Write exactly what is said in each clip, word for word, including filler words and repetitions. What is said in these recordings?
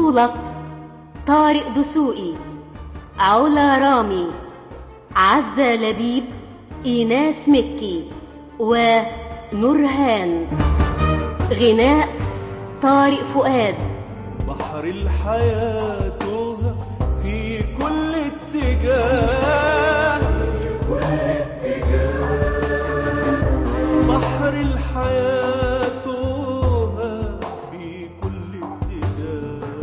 بطولة طارق دسوقي، علا رامي، عزة لبيب، إيناس مكي ونورهان. غناء طارق فؤاد. بحر الحياة توه في كل اتجاه، كل اتجاه. بحر الحياة توه في كل اتجاه.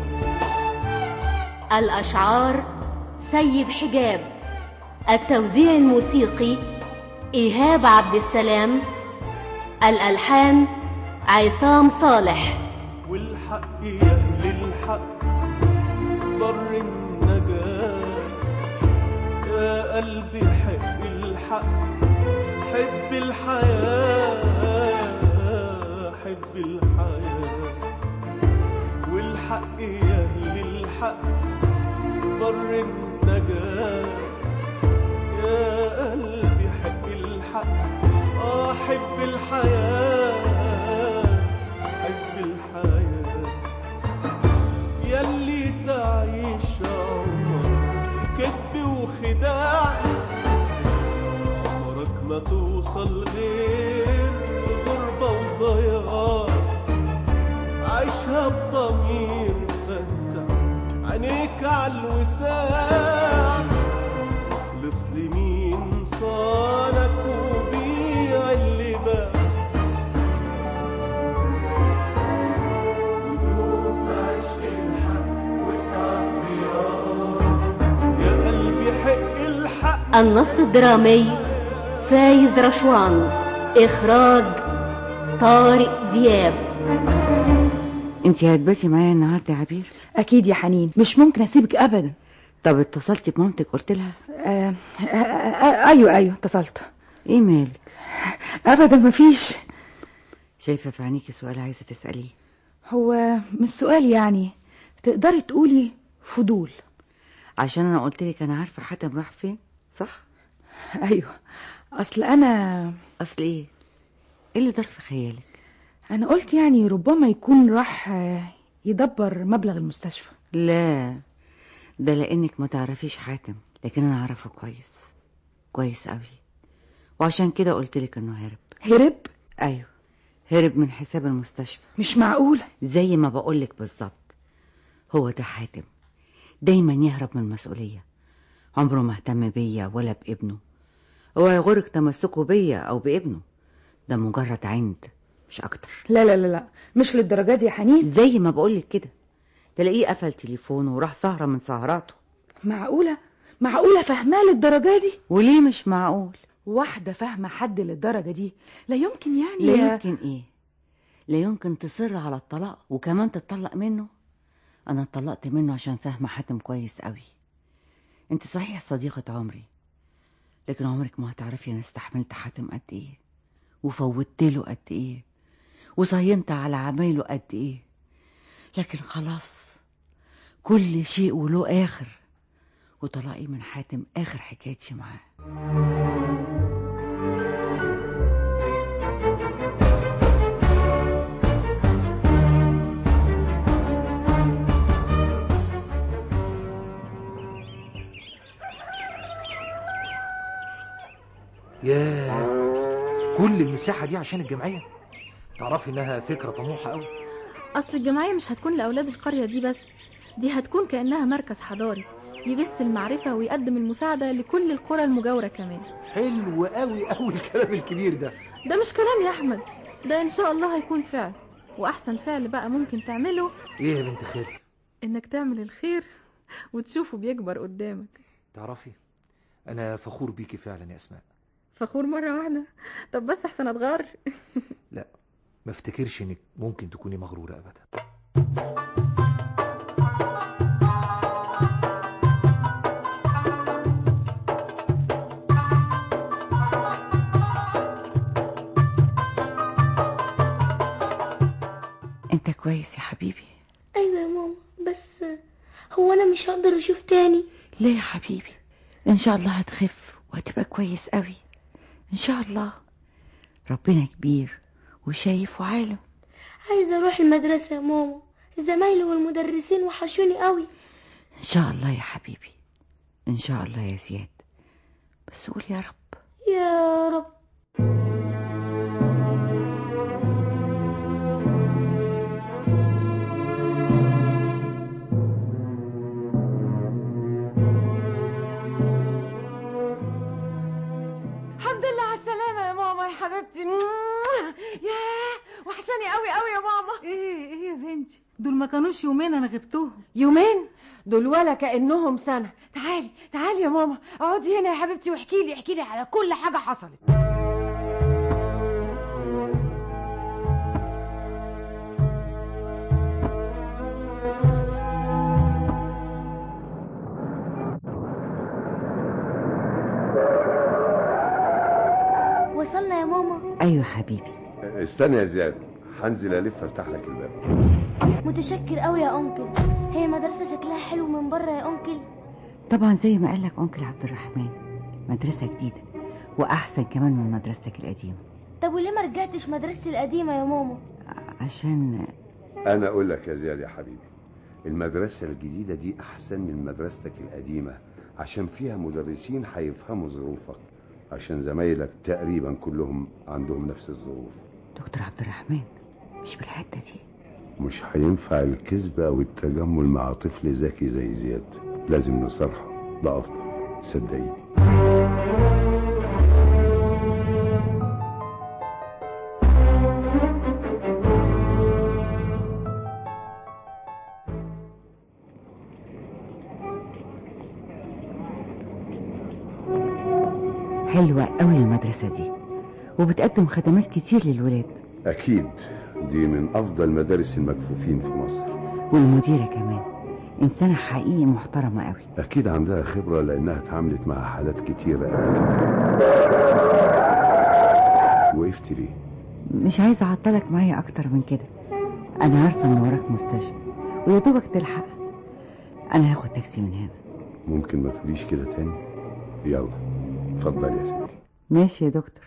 الأشعار سيد حجاب. التوزيع الموسيقي إيهاب عبد السلام. الألحان عصام صالح. والحق يا أهل الحق ضر النجاة، يا قلبي حب الحق، حب الحياة، حب الحياة. والحق يا أهل الحق ضر النجاة، يا قلبي حب الحق، آه حب الحياة، حب الحياة. ياللي تعيش عمرك كذب وخداع، عمرك ما توصل غير غربة وضياع. عيشها بضمير فتح عينيك عالوساع، اخلص لمين صانك وبيع اللي باع. النص الدرامي فايز رشوان. إخراج طارق دياب. انتي هتباتي معايا النهارده يا عبير؟ اكيد يا حنين، مش ممكن اسيبك ابدا. طب اتصلتي بمامتك قلت لها؟ آه آه آه ايوه ايوه اتصلت. ايه مالك؟ ابدا مفيش. شايفه في عينيكي سؤال عايزه تساليه. هو مش سؤال يعني، تقدري تقولي فضول. عشان انا قلت لك انا عارفه حاتم راح فين، صح؟ ايوه. اصل انا اصل ايه؟ ايه اللي دار في خيالك؟ انا قلت يعني ربما يكون راح يدبر مبلغ المستشفى. لا، ده لانك ما تعرفيش حاتم، لكن انا اعرفه كويس كويس قوي، وعشان كده قلت لك انه هرب. هرب؟ ايوه، هرب من حساب المستشفى. مش معقول. زي ما بقولك بالظبط. هو ده حاتم، دايما يهرب من المسؤوليه، عمره ما اهتم بيا ولا بابنه. هو يغرك تمسكه بيا او بابنه، ده مجرد عند مش اكتر. لا لا لا لا، مش للدرجه دي يا حنين. زي ما بقولك كده، تلاقيه قفل تليفونه وراح سهره من سهراته. معقوله؟ معقوله فهماه للدرجه دي؟ وليه مش معقول؟ واحده فاهمه حد للدرجه دي لا يمكن يعني. لا يمكن ايه؟ لا يمكن تصر على الطلاق وكمان تتطلق منه. انا اتطلقت منه عشان فاهمه حاتم كويس قوي. انت صحيح صديقه عمري، لكن عمرك ما هتعرفي انا استحملت حاتم قد ايه، وفوتت له قد ايه، وصينت على عمايله قد ايه. لكن خلاص، كل شيء وله اخر، وطلاقي من حاتم اخر حكايتي معاه. ياه، كل المساحة دي عشان الجمعية؟ تعرفي انها فكرة طموحة قوي. اصل الجمعية مش هتكون لاولاد القرية دي بس، دي هتكون كأنها مركز حضاري يبث المعرفة ويقدم المساعدة لكل القرى المجاورة كمان. حلو قوي قوي الكلام الكبير ده. ده مش كلام يا احمد، ده ان شاء الله هيكون فعل. واحسن فعل بقى ممكن تعمله ايه يا بنت خالي؟ انك تعمل الخير وتشوفه بيكبر قدامك. تعرفي انا فخور بيكي فعلا يا اسماء. فخور مرة واحدة؟ طب بس احسن اتغار. لا، ما افتكرش انك ممكن تكوني مغرورة ابدا. انت كويس يا حبيبي؟ ايوه يا ماما، بس هو انا مش هقدر اشوف تاني. ليه يا حبيبي؟ ان شاء الله هتخف وهتبقى كويس قوي ان شاء الله. ربنا كبير وشايف وعالم. عايزه اروح المدرسه يا ماما، زمايلي والمدرسين وحشوني قوي. ان شاء الله يا حبيبي، ان شاء الله يا زياد، بس قول يا رب. يا رب. الحمد لله على السلامة يا ماما يا حبيبتي. ياه وحشاني قوي قوي يا ماما. ايه ايه يا بنتي، دول ما كانوش يومين انا غبتهم. يومين؟ دول ولا كأنهم سنة. تعالي تعالي يا ماما، اقعدي هنا يا حبيبتي واحكي لي احكي لي على كل حاجة حصلت. وصلنا يا ماما؟ ايوه حبيبي. استنى يا زياد، هنزل الف افتح لك الباب. متشكر قوي يا انكل. هي المدرسة شكلها حلو من بره يا انكل؟ طبعا زي ما قالك انكل عبد الرحمن، مدرسة جديدة واحسن كمان من مدرستك القديمة. طب وليه ما رجعتش مدرستي القديمة يا ماما؟ عشان انا اقول لك يا زياد يا حبيبي، المدرسة الجديدة دي احسن من مدرستك القديمة عشان فيها مدرسين هيفهموا ظروفك، عشان زمايلك تقريبا كلهم عندهم نفس الظروف. دكتور عبد الرحمن مش بالحتة دي. مش هينفع الكذب او التجمل مع طفل ذكي زي زياد، لازم نصرحه، ده افضل، صدقيني. حلوة قوي المدرسة دي وبتقدم خدمات كتير للولاد. اكيد دي من افضل مدارس المكفوفين في مصر. والمديرة كمان انسانة حقيقي محترمة قوي. اكيد عندها خبرة لانها اتعاملت مع حالات كتيرة قبل كده. وقفت ليه؟ مش عايزة اعطلك معايا اكتر من كده، انا عارفة ان وراك مستشفى ويا دوبك تلحق. انا هاخد تاكسي من هنا. ممكن ما تقوليش كده تاني؟ يلا اتفضل يا سيدي. ماشي يا دكتور.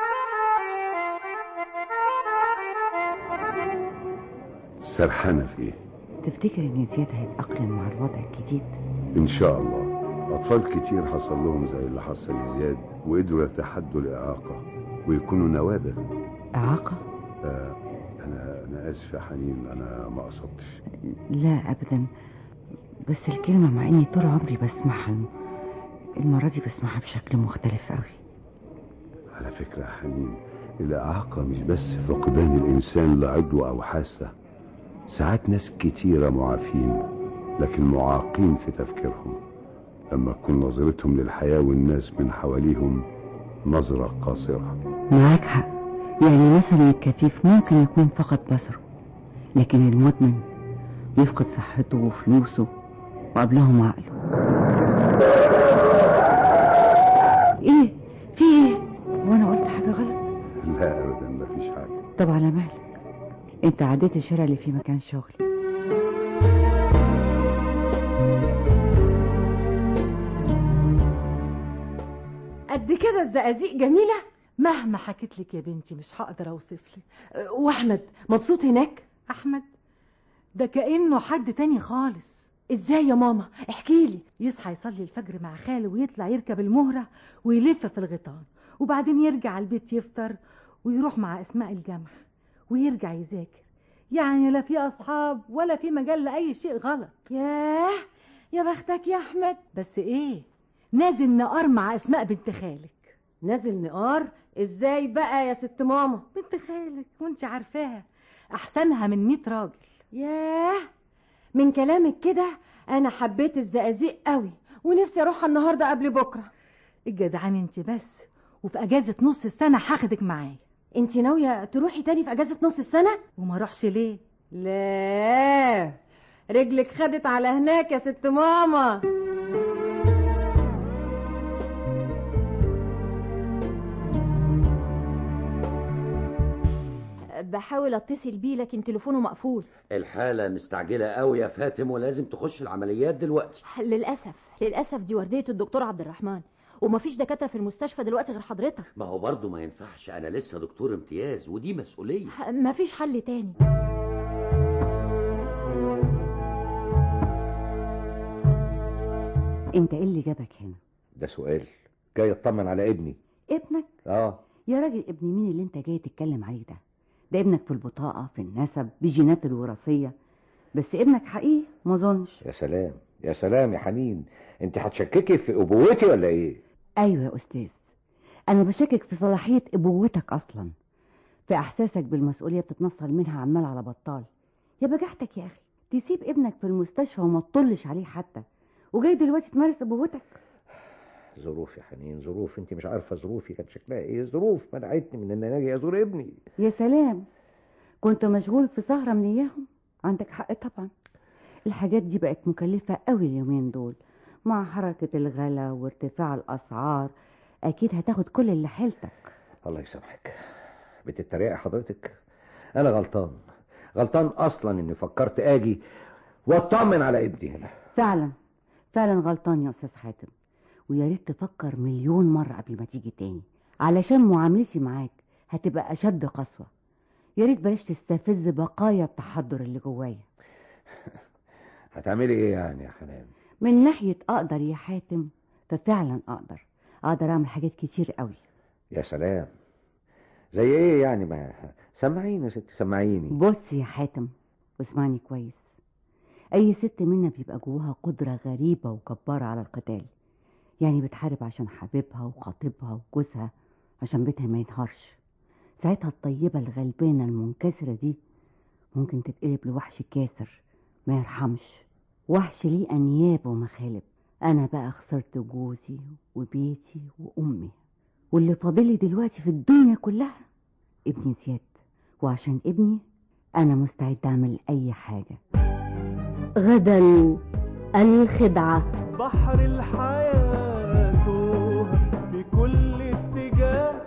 سرحانة في ايه؟ تفتكر ان زياد هيتأقلم مع الوضع الجديد؟ ان شاء الله. اطفال كتير حصل لهم زي اللي حصل لزياد وقدروا يتحدوا الاعاقة ويكونوا نوابغ. اعاقة؟ آه انا انا اسف يا حنين، انا ما قصدتش. لا ابدا، بس الكلمة مع اني طول عمري بسمعها، المرة دي بسمعها بشكل مختلف قوي. على فكرة يا حنين، الإعاقة مش بس فقدان الإنسان لعضو أو حاسة، ساعات ناس كتيرة معافين لكن معاقين في تفكيرهم، لما تكون نظرتهم للحياة والناس من حواليهم نظرة قاصرة. معاك حق، يعني مثلا الكفيف ممكن يكون فقد بصره، لكن المدمن يفقد صحته وفلوسه وقبلهم عقله. ايه في ايه؟ وانا قلت حاجة غلط؟ لا ابدا مفيش حاجة. طب على مهلك، انت عديت الشارع اللي في مكان شغلي. قد كده الزقازيق جميلة؟ مهما حكيت لك يا بنتي مش هقدر اوصف لك. واحمد مبسوط هناك؟ احمد ده كأنه حد تاني خالص. ازاي يا ماما؟ احكي لي. يصحى يصلي الفجر مع خاله ويطلع يركب المهرة ويلف في الغيطان، وبعدين يرجع البيت يفطر ويروح مع اسماء الجامعة ويرجع يذاكر. يعني لا في اصحاب ولا في مجال لاي شيء غلط. ياه يا بختك يا احمد. بس ايه، نازل نقار مع اسماء بنت خالك. نازل نقار؟ ازاي بقى يا ست ماما؟ بنت خالك وانت عارفاها، احسنها من مية راجل. ياه، من كلامك كده انا حبيت الزقازيق قوي ونفسي اروحها النهارده قبل بكره. الجدعان انت بس، وفي اجازه نص السنه هاخدك معايا. انت ناويه تروحي تاني في اجازه نص السنه؟ وما اروحش ليه؟ لا رجلك خدت على هناك يا ست ماما. بحاول اتصل بيه لكن تليفونه مقفول. الحالة مستعجلة قوي يا فاتم ولازم تخش العمليات دلوقتي. للأسف للأسف دي وردية الدكتور عبد الرحمن، ومفيش دكاترة في المستشفى دلوقتي غير حضرتك. ما هو برضه ما ينفعش، أنا لسه دكتور امتياز ودي مسؤولية. مفيش حل تاني. انت ايه اللي جابك هنا؟ ده سؤال؟ جاي اطمن على ابني. ابنك؟ اه. يا راجل ابن مين اللي انت جاي تتكلم عليه ده؟ ده ابنك في البطاقة، في النسب، بالجينات الوراثية، بس ابنك حقيقي ما اظنش. يا سلام يا سلام يا حنين، انت هتشككي في ابوتي ولا ايه؟ ايوه يا استاذ، انا بشكك في صلاحية ابوتك اصلا، في احساسك بالمسؤولية بتتنصل منها عمال على بطال. يا بجحتك يا اخي، تسيب ابنك في المستشفى وما تطلش عليه حتى، وجاي دلوقتي تمارس ابوتك. ظروف يا حنين، ظروف. انت مش عارفه ظروفي كان شكلها ايه. ظروف منعتني من ان انا اجي ازور ابني. يا سلام، كنت مشغول في سهرة من اياهم؟ عندك حق طبعا، الحاجات دي بقت مكلفة قوي اليومين دول مع حركة الغلا وارتفاع الاسعار، اكيد هتاخد كل اللي حيلتك. الله يسامحك، بتتريقي حضرتك؟ انا غلطان، غلطان اصلا اني فكرت اجي واطمن على ابني هنا. فعلا فعلا غلطان يا استاذ حاتم، ويا ريت تفكر مليون مرة قبل ما تيجي تاني، علشان معاملتي معاك هتبقى اشد قسوة. يا ريت بلاش تستفز بقايا التحضر اللي جوايا. هتعملي ايه يعني يا حنان؟ من ناحية اقدر يا حاتم، ففعلا اقدر اقدر اعمل حاجات كتير قوي. يا سلام، زي ايه يعني؟ ما سمعيني يا ستي، سمعيني. بص يا حاتم واسمعني كويس، اي ست منا بيبقى جواها قدرة غريبة وجبارة على القتال، يعني بتحارب عشان حبيبها وخطيبها وجوزها، عشان بيتها ما ينهارش. ساعتها الطيبة الغلبانة المنكسرة دي ممكن تتقلب لوحش كاسر ما يرحمش، وحش ليه أنياب ومخالب. أنا بقى خسرت جوزي وبيتي وأمي، واللي فاضلي دلوقتي في الدنيا كلها ابني زياد، وعشان ابني أنا مستعد أعمل أي حاجة. غدا الخدعة. بحر الحياة في كل اتجاه،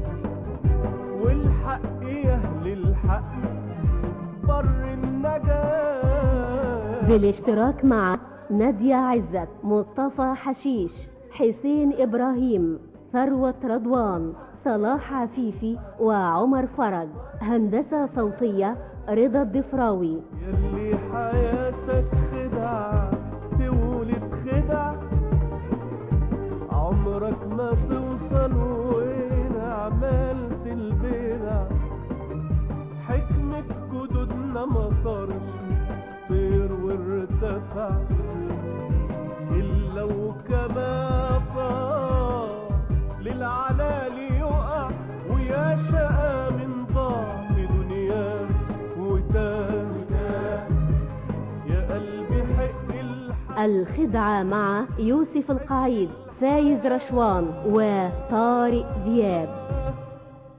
والحق يهلي الحق بر النجاة. بالاشتراك مع نادية عزت، مصطفى حشيش، حسين إبراهيم، ثروة رضوان، صلاح عفيفي، وعمر فرج. هندسة صوتية رضا الضفراوي. يلي حياتك خدعة تولد خدع، عمرك ما توصل وين عملت البدع. حكمة جدودنا ما طارش طير وارتفع، إلا وكما طار للعلالي يقع، ويا شقى من ضعف دنياه وتاه. يا قلبي حق الحق. الخدعة مع يوسف القعيد، فايز رشوان، وطارق دياب.